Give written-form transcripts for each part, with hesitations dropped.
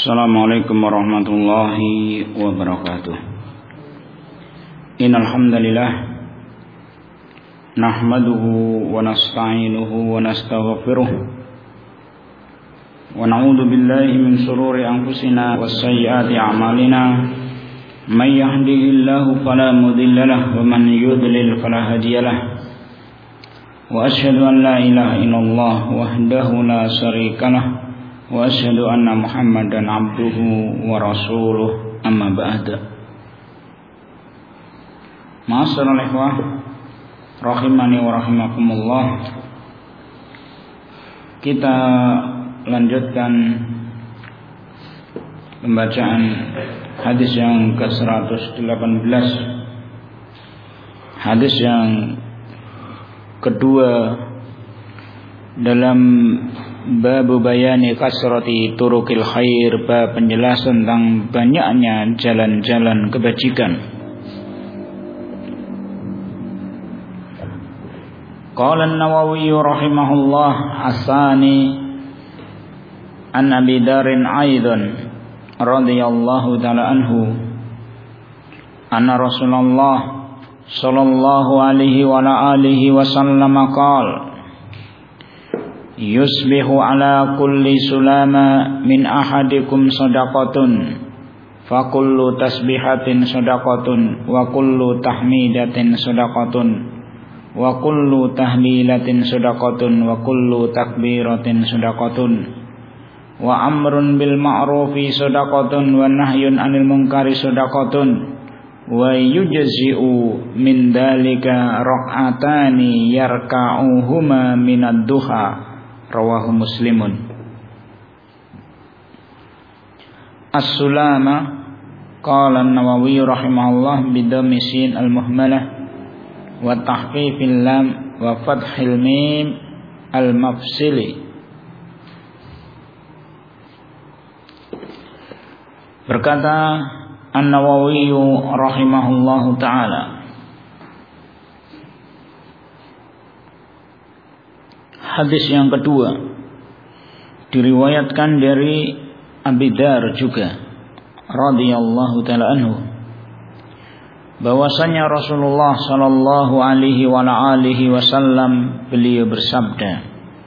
Assalamualaikum warahmatullahi wabarakatuh. Innal hamdalillah nahmaduhu wa nasta'inuhu wa nastaghfiruh wa na'udzu billahi min shururi anfusina was sayyiati a'malina. May yahdihillahu fala mudilla lahu wa man yudlil fala hadiyalah. Wa asyhadu an la ilaha illallah wahdahu la syarikalah wa asyhadu anna Muhammadan abduhu wa rasuluh, amma ba'd. Ma'asyiral ikhwah rahimani wa rahimakumullah. Kita lanjutkan pembacaan hadis yang ke-118, hadis yang kedua dalam bab bayani kasrati turukil khair, bab penjelasan tentang banyaknya jalan-jalan kebajikan. Qala an-Nawawi rahimahullah asani an Abi Darin aidan radhiyallahu ta'ala anhu anna Rasulullah sallallahu alaihi wa alihi wasallam qala yusbihu ala kulli sulama min ahadikum sadaqatun fa kullu tasbihatin sadaqatun wa kullu tahmidatin sadaqatun wa kullu tahlilatin sadaqatun wa kullu takbiratin sadaqatun wa amrun bil ma'rufi sadaqatun wa nahyun 'anil munkari sadaqatun wa yujzi'u min dalika rak'atani yarka'uhuma minad duha. Rawahu Muslimun. As-sulama qala an-Nawawi rahimahullah bidhammi sin al-muhmalah wa tahfifil lam wa fathil mim al-mafsili. Berkata an-Nawawi rahimahullahu ta'ala, hadis yang kedua diriwayatkan dari Abi Dar juga radhiyallahu ta'ala anhu, bahwasanya Rasulullah sallallahu alaihi wa alihi wasallam beliau bersabda,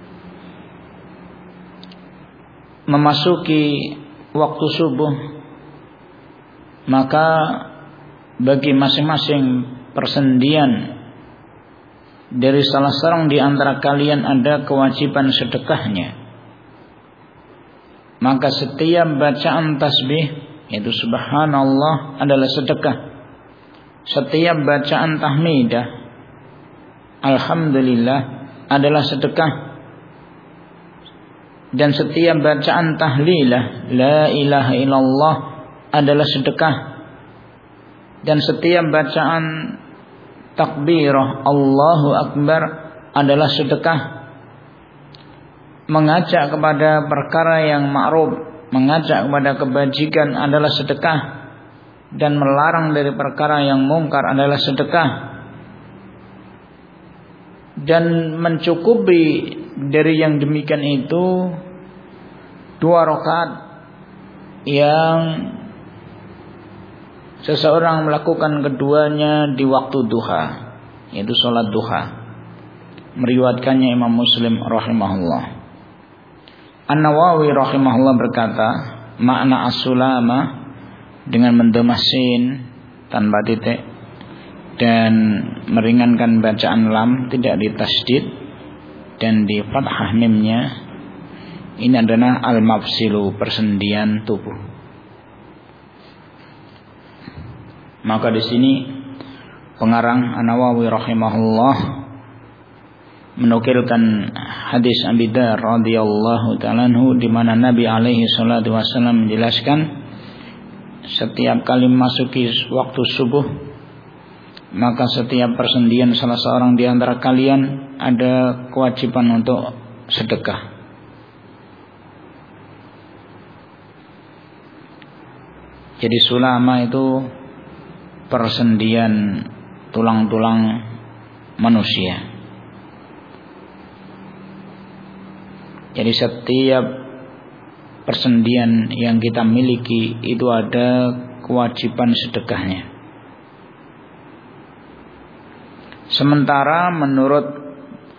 memasuki waktu subuh maka bagi masing-masing persendian dari salah seorang di antara kalian ada kewajiban sedekahnya. Maka setiap bacaan tasbih, yaitu subhanallah, adalah sedekah. Setiap bacaan tahmidah, alhamdulillah, adalah sedekah. Dan setiap bacaan tahlilah, la ilaha illallah, adalah sedekah. Dan setiap bacaan takbirah Allahu Akbar adalah sedekah. Mengajak kepada perkara yang ma'ruf, mengajak kepada kebajikan adalah sedekah. Dan melarang dari perkara yang mungkar adalah sedekah. Dan mencukupi dari yang demikian itu 2 rakaat yang seseorang melakukan keduanya di waktu duha, yaitu sholat duha. Meriwayatkannya Imam Muslim rahimahullah. An-Nawawi rahimahullah berkata, makna as-sulama dengan mendhamasin tanpa titik dan meringankan bacaan lam, tidak ditasdid dan di fathah mimnya, ini adalah al-mafsilu, persendian tubuh. Maka di sini pengarang An-Nawawi rahimahullah menukilkan hadis Abi Dar radhiyallahu ta'ala anhu, di mana Nabi alaihi salatu wasallam menjelaskan setiap kali memasuki waktu subuh maka setiap persendian salah seorang di antara kalian ada kewajiban untuk sedekah. Jadi sulama itu persendian tulang-tulang manusia. Jadi setiap persendian yang kita miliki itu ada kewajiban sedekahnya. Sementara menurut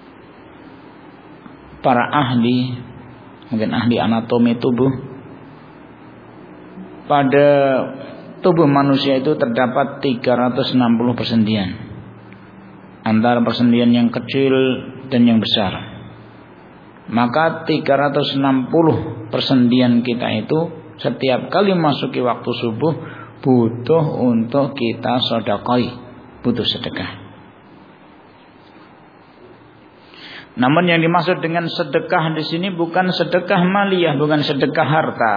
para ahli, mungkin ahli anatomi tubuh, pada tubuh manusia itu terdapat 360 persendian, antara persendian yang kecil dan yang besar. Maka 360 persendian kita itu setiap kali masuki waktu subuh butuh untuk kita sedekah, butuh sedekah. Namun yang dimaksud dengan sedekah di sini bukan sedekah maliyah, bukan sedekah harta.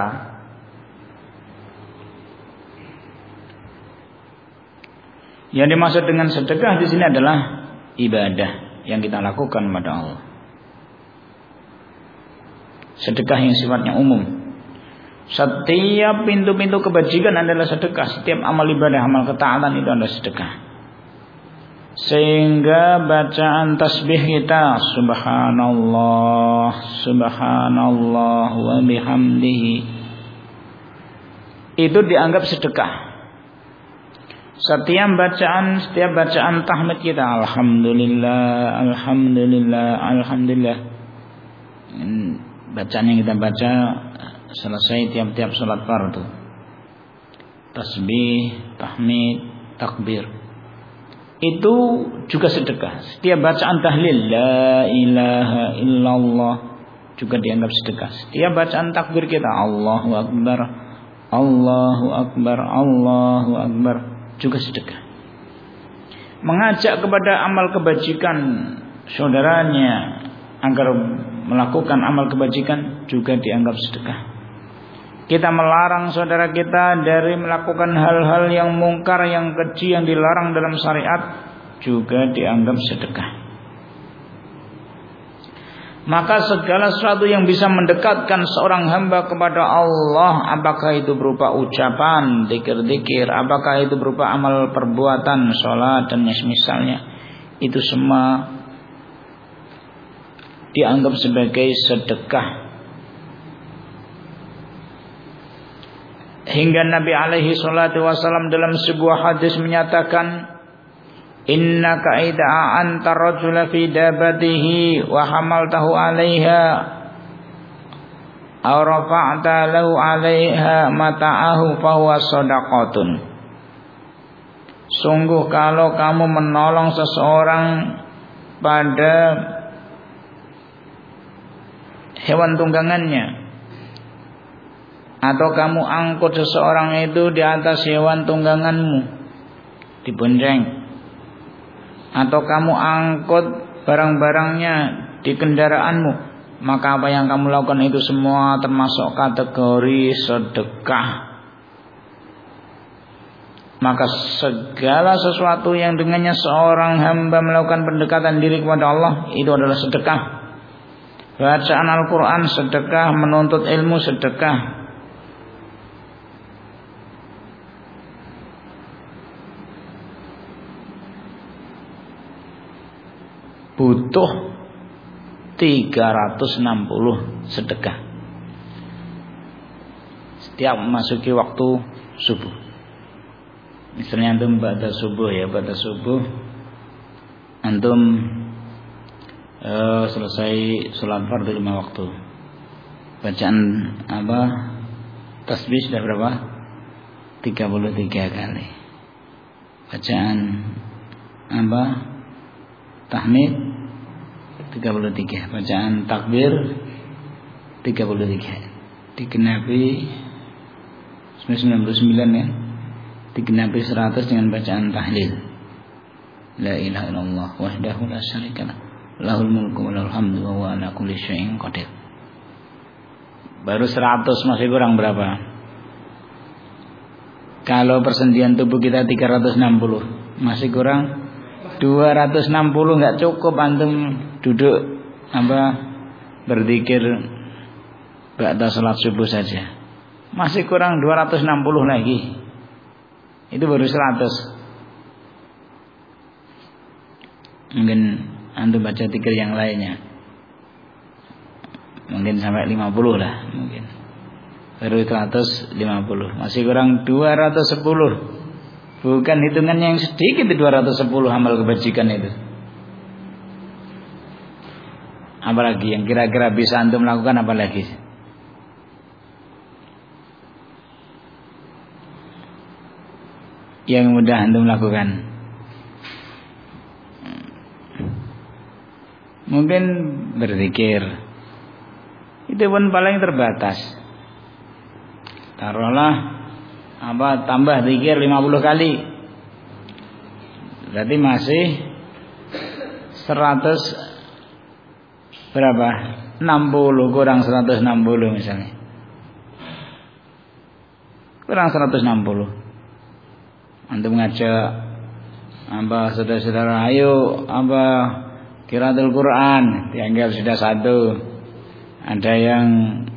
Yang dimaksud dengan sedekah di sini adalah ibadah yang kita lakukan kepada Allah. Sedekah yang sifatnya umum. Setiap pintu-pintu kebajikan adalah sedekah. Setiap amal ibadah, amal ketaatan itu adalah sedekah. Sehingga bacaan tasbih kita subhanallah, subhanallah wa bihamdihi itu dianggap sedekah. Setiap bacaan tahmid kita alhamdulillah, alhamdulillah, alhamdulillah, bacaan yang kita baca selesai tiap-tiap salat fardu, tasbih, tahmid, takbir, itu juga sedekah. Setiap bacaan tahlil la ilaha illallah juga dianggap sedekah. Setiap bacaan takbir kita Allahu akbar, Allahu akbar, Allahu akbar juga sedekah. Mengajak kepada amal kebajikan saudaranya agar melakukan amal kebajikan juga dianggap sedekah. Kita melarang saudara kita dari melakukan hal-hal yang mungkar, yang keji, yang dilarang dalam syariat juga dianggap sedekah. Maka segala sesuatu yang bisa mendekatkan seorang hamba kepada Allah, apakah itu berupa ucapan, zikir-zikir, apakah itu berupa amal perbuatan, sholat dan misalnya, itu semua dianggap sebagai sedekah. Hingga Nabi alaihi salatu wasallam dalam sebuah hadis menyatakan, innaka idza anta rajula fi dabatihi wa hamaltahu 'alaiha aw rafa'ta lahu 'alaiha mata'ahu fa huwa shadaqatun. Sungguh kalau kamu menolong seseorang pada hewan tunggangannya, atau kamu angkut seseorang itu di atas hewan tungganganmu, dibonceng, atau kamu angkut barang-barangnya di kendaraanmu, maka apa yang kamu lakukan itu semua termasuk kategori sedekah. Maka segala sesuatu yang dengannya seorang hamba melakukan pendekatan diri kepada Allah itu adalah sedekah. Bacaan Al-Quran sedekah, menuntut ilmu sedekah, butuh 360 sedekah setiap memasuki waktu subuh. Misalnya antum pada subuh antum selesai sholat fardu 5 waktu, bacaan tasbih sudah berapa? 33 kali. Bacaan tahmid 33, bacaan takbir 33, digenapi 99 ya, digenapi 100 dengan bacaan tahlil la ilaha illallah wahdahu la syarikalah lahul mulku wa lahul hamdu wa huwa ala kulli syai'in qadir. Baru 100, masih kurang berapa? Kalau persendian tubuh kita 360, masih kurang 260. Enggak cukup antum duduk berzikir ba'da salat subuh saja, masih kurang 260 lagi. Itu baru 100. Mungkin antum baca zikir yang lainnya mungkin sampai 50 lah mungkin. baru 150. Masih kurang 210. Bukan hitungannya yang sedikit 210 amal kebajikan itu. Apalagi yang kira-kira bisa antum lakukan, apalagi? Yang mudah antum lakukan. Mungkin berzikir. Itu pun paling terbatas. Taruhlah tambah zikir 50 kali. Berarti masih 100 berapa? 60 kurang 160 misalnya. Kurang 160. Antum ngajak saudara-saudara, ayo qiraatul Quran, dianggap sudah satu. Ada yang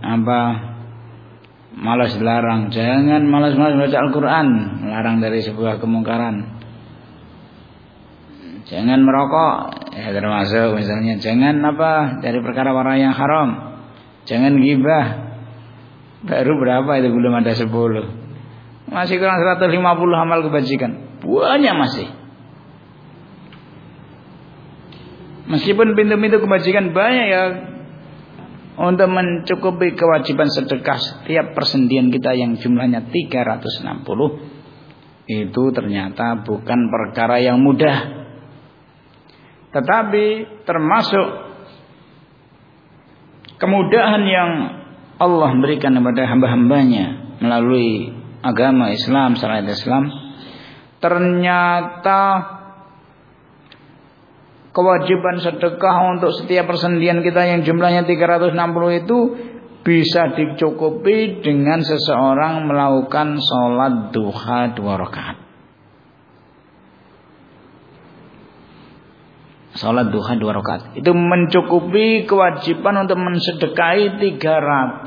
malas dilarang, jangan malas-malas baca Al-Quran, melarang dari sebuah kemungkaran. Jangan merokok, ya termasuk misalnya. Jangan dari perkara-perkara yang haram. Jangan ghibah. Baru berapa itu, belum ada 10. Masih kurang 150 amal kebajikan. Banyak masih. Meskipun pintu-pintu kebajikan banyak ya, untuk mencukupi kewajiban sedekah setiap persendian kita yang jumlahnya 360, itu ternyata bukan perkara yang mudah. Tetapi termasuk kemudahan yang Allah berikan kepada hamba-hambanya melalui agama Islam, syariat Islam. Ternyata kewajiban sedekah untuk setiap persendian kita yang jumlahnya 360 itu bisa dicukupi dengan seseorang melakukan sholat duha 2 rakaat. Sholat duha 2 rakaat itu mencukupi kewajiban untuk mensedekahi 360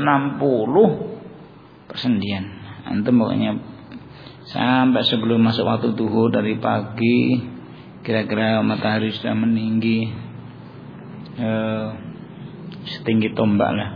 persendian. Antum pokoknya sampai sebelum masuk waktu duhur dari pagi, kira-kira matahari sudah meninggi setinggi tombak lah,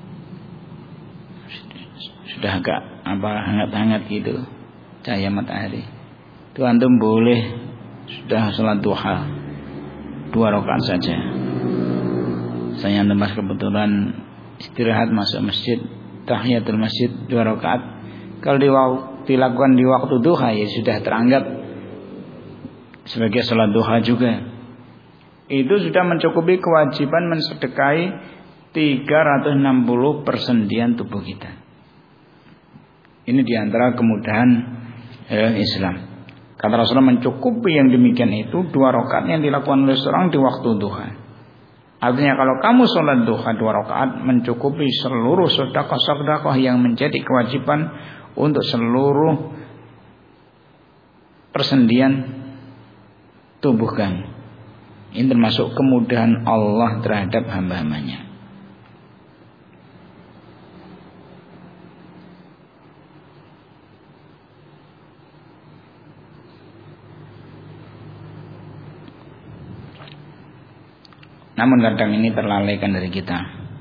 sudah agak hangat-hangat gitu cahaya matahari, itu antum boleh sudah sholat duha 2 rakaat saja. Saya antum kebetulan istirahat masuk masjid, tahiyatul masjid 2 rakaat, kalau dilakukan di waktu duha ya sudah teranggap sebagai sholat duha juga. Itu sudah mencukupi kewajiban mensedekahi 360 persendian tubuh kita. Ini diantara kemudahan Islam. Kata Rasulullah, mencukupi yang demikian itu 2 rakaat yang dilakukan oleh seorang di waktu duha. Artinya kalau kamu sholat duha 2 rakaat mencukupi seluruh sedekah yang menjadi kewajiban untuk seluruh persendian tubuh kamu. Ini termasuk kemudahan Allah terhadap hamba-hambanya. Namun kadang ini terlalaikan dari kita.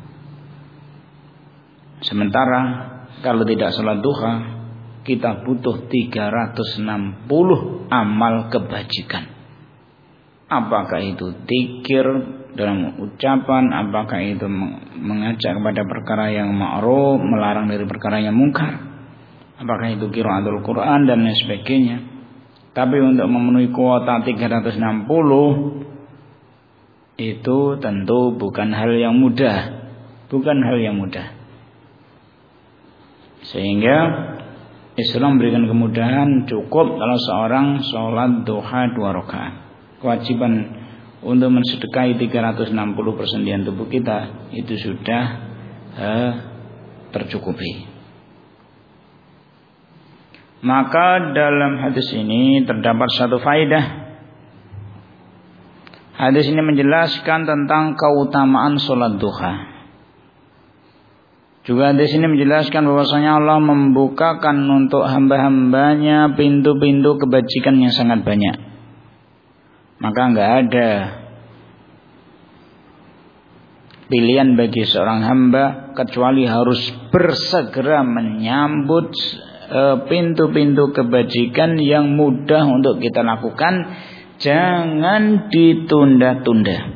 Sementara kalau tidak sholat duha, kita butuh 360 amal kebajikan. Apakah itu dzikir dalam ucapan, apakah itu mengajak kepada perkara yang ma'ruf, melarang dari perkara yang mungkar, apakah itu qiraatul Quran dan lain sebagainya. Tapi untuk memenuhi kuota 360 itu tentu bukan hal yang mudah, Sehingga Islam berikan kemudahan, cukup kalau seorang sholat duha 2 rakaat. Kewajiban untuk mensedekahi 360 persendian tubuh kita itu sudah tercukupi. Maka dalam hadis ini terdapat satu faedah. Hadis ini menjelaskan tentang keutamaan sholat duha. Juga hadis ini menjelaskan bahwasanya Allah membukakan untuk hamba-hambanya pintu-pintu kebajikan yang sangat banyak. Maka enggak ada pilihan bagi seorang hamba kecuali harus bersegera menyambut pintu-pintu kebajikan yang mudah untuk kita lakukan. Jangan ditunda-tunda.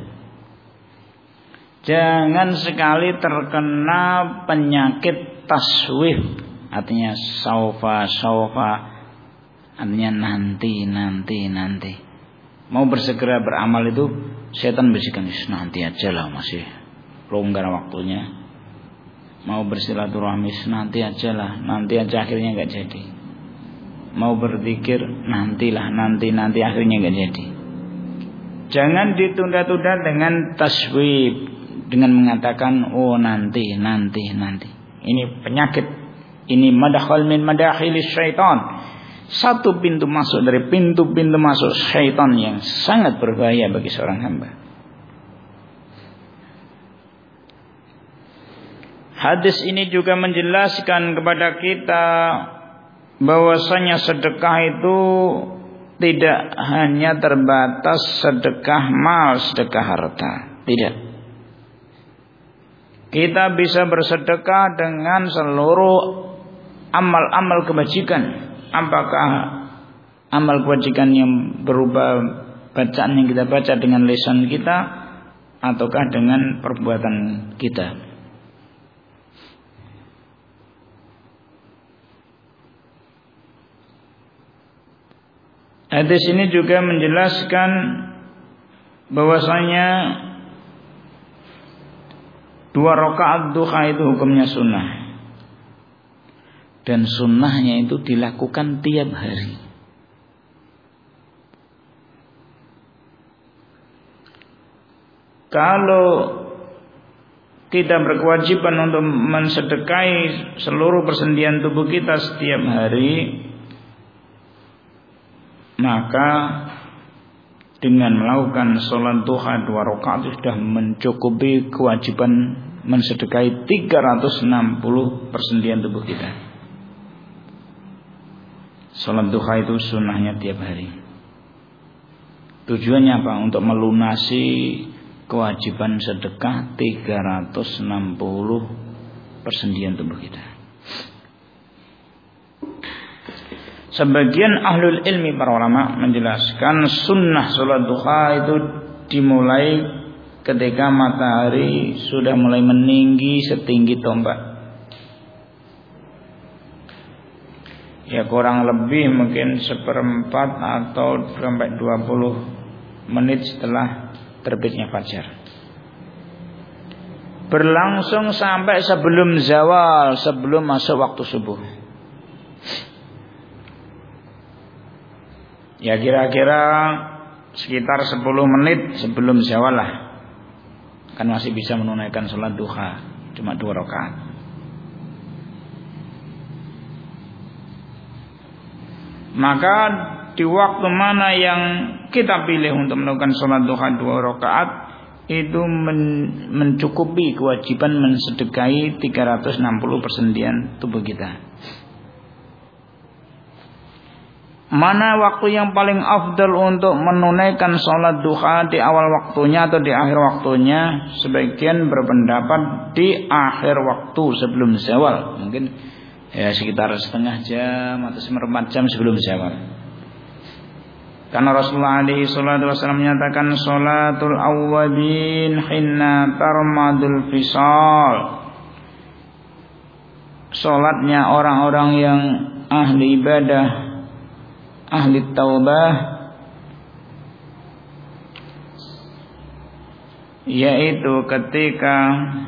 Jangan sekali terkena penyakit taswif, artinya saufa, artinya nanti. Mau bersegera beramal itu setan bisikan, nanti aja lah, masih longgar waktunya. Mau bersilaturahmi, nanti aja lah, nanti aja, akhirnya nggak jadi. Mau berzikir, nantilah, nanti akhirnya nggak jadi. Jangan ditunda-tunda dengan taswif, dengan mengatakan nanti. Ini penyakit. Ini madakhal min madakhilis syaitan. Satu pintu masuk dari pintu-pintu masuk syaitan yang sangat berbahaya bagi seorang hamba. Hadis ini juga menjelaskan kepada kita bahwasanya sedekah itu tidak hanya terbatas sedekah mal, sedekah harta. Tidak. Kita bisa bersedekah dengan seluruh amal-amal kebajikan. Apakah amal kebajikan yang berupa bacaan yang kita baca dengan lisan kita, ataukah dengan perbuatan kita. Hadis ini juga menjelaskan bahwasanya 2 rakaat duha itu hukumnya sunnah. Dan sunnahnya itu dilakukan tiap hari. Kalau kita berkewajiban untuk mensedekahi seluruh persendian tubuh kita setiap hari, maka dengan melakukan sholat duha 2 rakaat sudah mencukupi kewajiban mensedekahi 360 persendian tubuh kita. Sholat duha itu sunnahnya tiap hari. Tujuannya apa? Untuk melunasi kewajiban sedekah 360 persendian tubuh kita. Sebagian ahlul ilmi, para ulama, menjelaskan sunnah sholat duha itu dimulai ketika matahari sudah mulai meninggi setinggi tombak. Ya kurang lebih mungkin 1/4 atau sampai 20 menit setelah terbitnya fajar. Berlangsung sampai sebelum zawal, sebelum masuk waktu subuh. Ya kira-kira sekitar 10 menit sebelum zawal lah, kan masih bisa menunaikan sholat duha, cuma 2 rakaat. Maka di waktu mana yang kita pilih untuk melakukan sholat duha 2 rakaat itu mencukupi kewajiban mensedekahi 360 persendian tubuh kita. Mana waktu yang paling afdal untuk menunaikan sholat duha, di awal waktunya atau di akhir waktunya? Sebagian berpendapat di akhir waktu sebelum zawal, mungkin ya sekitar setengah jam atau 1/4 jam sebelum zawal. Karena Rasulullah SAW menyatakan sholatul awwabin hinna tarmadul fisal. Sholatnya orang-orang yang ahli ibadah, ahli taubah, yaitu ketika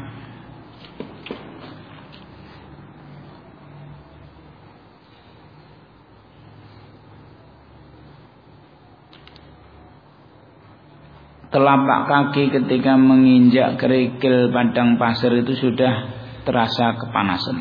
telapak kaki ketika menginjak kerikil padang pasir itu sudah terasa kepanasan.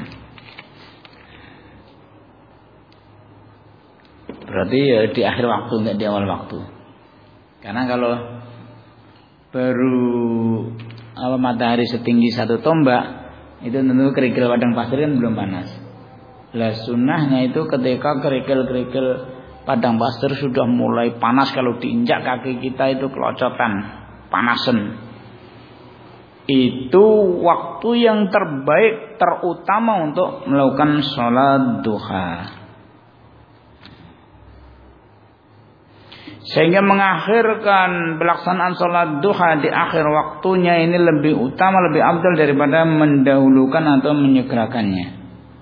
Berarti ya di akhir waktu, enggak di awal waktu. Karena kalau baru matahari setinggi 1 tombak, itu tentu kerikil padang pasir kan belum panas. Lah sunnahnya itu ketika kerikil-kerikil padang pasir sudah mulai panas, kalau diinjak kaki kita itu kelocotan, panasan. itu waktu yang terbaik, terutama untuk melakukan sholat duha. Sehingga mengakhirkan pelaksanaan sholat duha di akhir waktunya ini lebih utama, lebih afdal daripada mendahulukan atau menyegerakannya.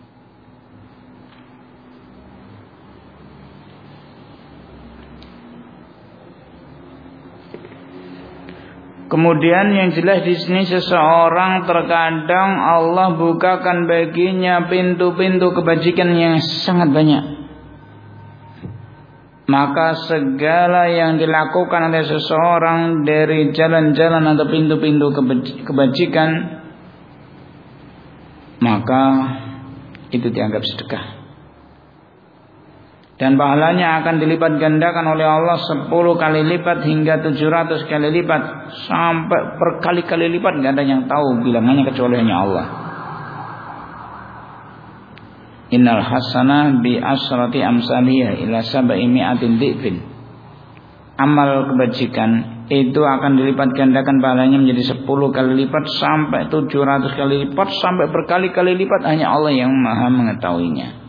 Kemudian yang jelas di sini seseorang terkadang Allah bukakan baginya pintu-pintu kebajikan yang sangat banyak. Maka segala yang dilakukan oleh seseorang dari jalan-jalan atau pintu-pintu kebajikan, maka itu dianggap sedekah. Dan pahalanya akan dilipat gandakan oleh Allah 10 kali lipat hingga 700 kali lipat, sampai berkali-kali lipat, gak ada yang tahu bilangannya kecuali hanya Allah. Innal hasanah bi asrati amsaliyah ila sab'i mi'atin dhifin. Amal kebajikan itu akan dilipat gandakan pahalanya menjadi 10 kali lipat sampai 700 kali lipat sampai berkali-kali lipat, hanya Allah yang Maha mengetahuinya.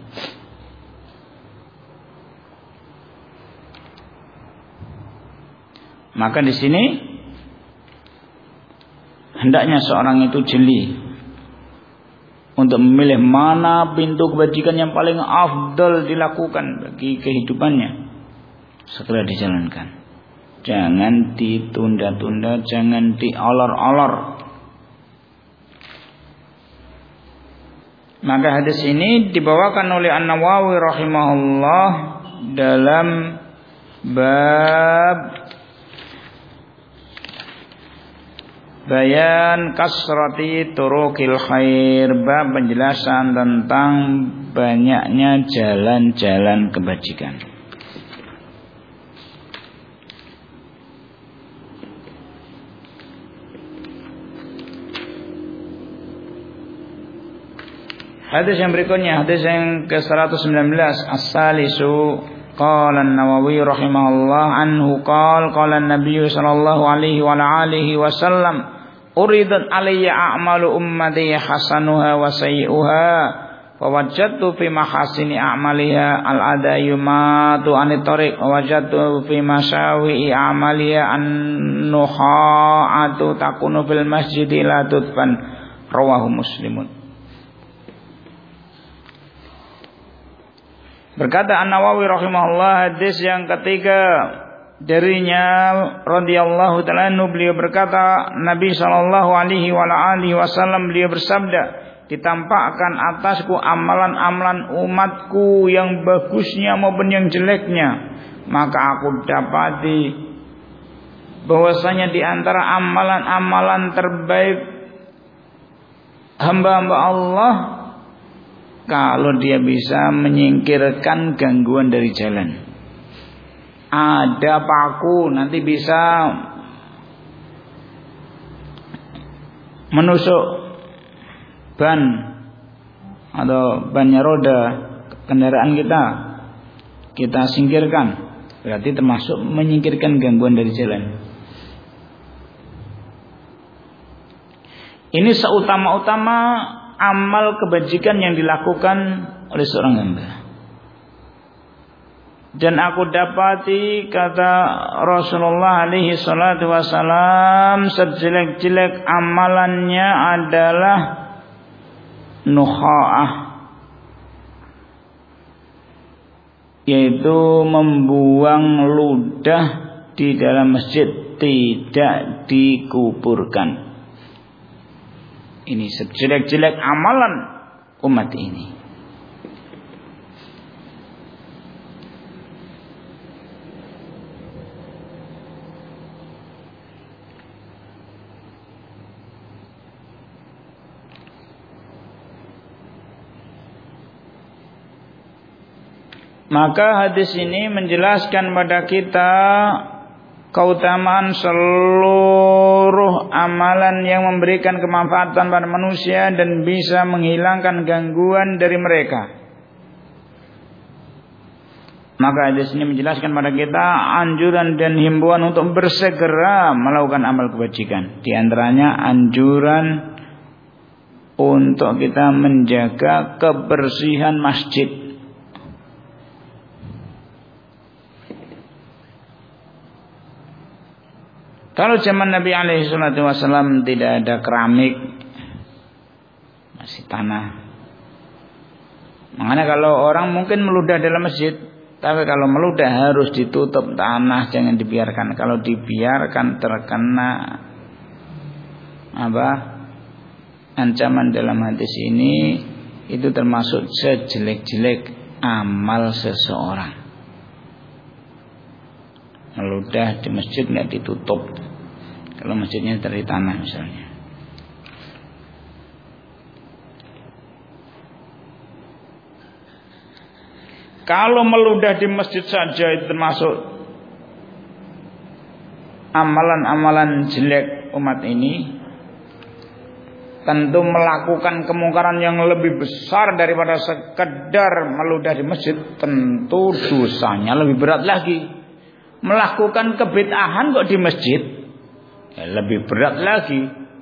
Maka di sini hendaknya seorang itu jeli untuk memilih mana pintu kebajikan yang paling afdal dilakukan bagi kehidupannya, segera dijalankan. Jangan ditunda-tunda, jangan diolor-olor. Maka hadis ini dibawakan oleh An-Nawawi rahimahullah dalam bab bayan kasrati turukil khair, bab penjelasan tentang banyaknya jalan-jalan kebajikan. Hadis yang berikutnya, hadis yang ke-119, as-salisu qala an-Nawawi rahimahullah anhu qala an-nabiy sallallahu alaihi wa alihi wasallam uridat alayya a'malu ummati hasanuha wa sayyi'uha wa wajadtu fi mahasini a'maliha al-adayumatu anit tariq wa wajadtu fi masyawi'i a'maliha an-nuha'atu takunu fil masjidi la tudfan, rawahu Muslimun. Berkata An-Nawawi rahimahullah, hadis yang ketiga darinya radhiyallahu ta'ala anhu, beliau berkata, Nabi sallallahu alaihi wasallam beliau bersabda, ditampakkan atasku amalan-amalan umatku yang bagusnya maupun yang jeleknya, maka aku dapati bahwasanya di antara amalan-amalan terbaik hamba-hamba Allah kalau dia bisa menyingkirkan gangguan dari jalan. Ada paku, nanti bisa menusuk ban atau bannya roda kendaraan kita singkirkan, berarti termasuk menyingkirkan gangguan dari jalan. Ini seutama-utama amal kebajikan yang dilakukan oleh seorang hamba. Dan aku dapati, kata Rasulullah alaihi salatu wasalam, sejelek-jelek amalannya adalah nukha'ah, yaitu membuang ludah di dalam masjid, tidak dikuburkan. Ini sejelek-jelek amalan umat ini. Maka hadis ini menjelaskan pada kita keutamaan seluruh amalan yang memberikan kemanfaatan pada manusia dan bisa menghilangkan gangguan dari mereka. Maka di sini menjelaskan pada kita anjuran dan himbauan untuk bersegera melakukan amal kebajikan. Di antaranya anjuran untuk kita menjaga kebersihan masjid. Kalau zaman Nabi alaihi salatu wasallam tidak ada keramik, masih tanah. Makanya kalau orang mungkin meludah dalam masjid, tapi kalau meludah harus ditutup tanah, jangan dibiarkan. Kalau dibiarkan terkena ancaman dalam hadis ini, itu termasuk sejelek-jelek amal seseorang. Meludah di masjid nggak ditutup. Kalau masjidnya dari tanah misalnya. Kalau meludah di masjid saja itu termasuk amalan-amalan jelek umat ini. Tentu melakukan kemungkaran yang lebih besar daripada sekedar meludah di masjid. Tentu dosanya lebih berat lagi. Melakukan kebid'ahan kok di masjid, ya lebih berat lagi.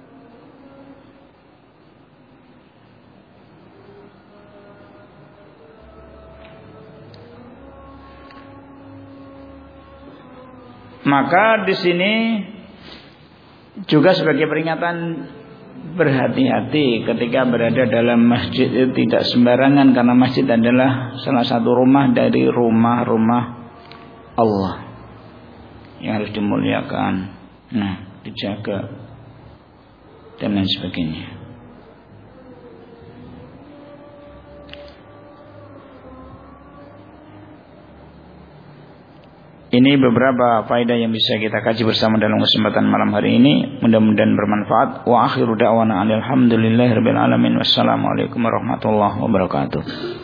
Maka di sini juga sebagai peringatan, berhati-hati ketika berada dalam masjid itu tidak sembarangan, karena masjid adalah salah satu rumah dari rumah-rumah Allah yang harus dimuliakan, dijaga dan lain sebagainya. Ini beberapa faedah yang bisa kita kaji bersama dalam kesempatan malam hari ini. Mudah-mudahan bermanfaat. Wa akhiru da'wana alhamdulillahirabbil alamin. Wassalamualaikum warahmatullahi wabarakatuh.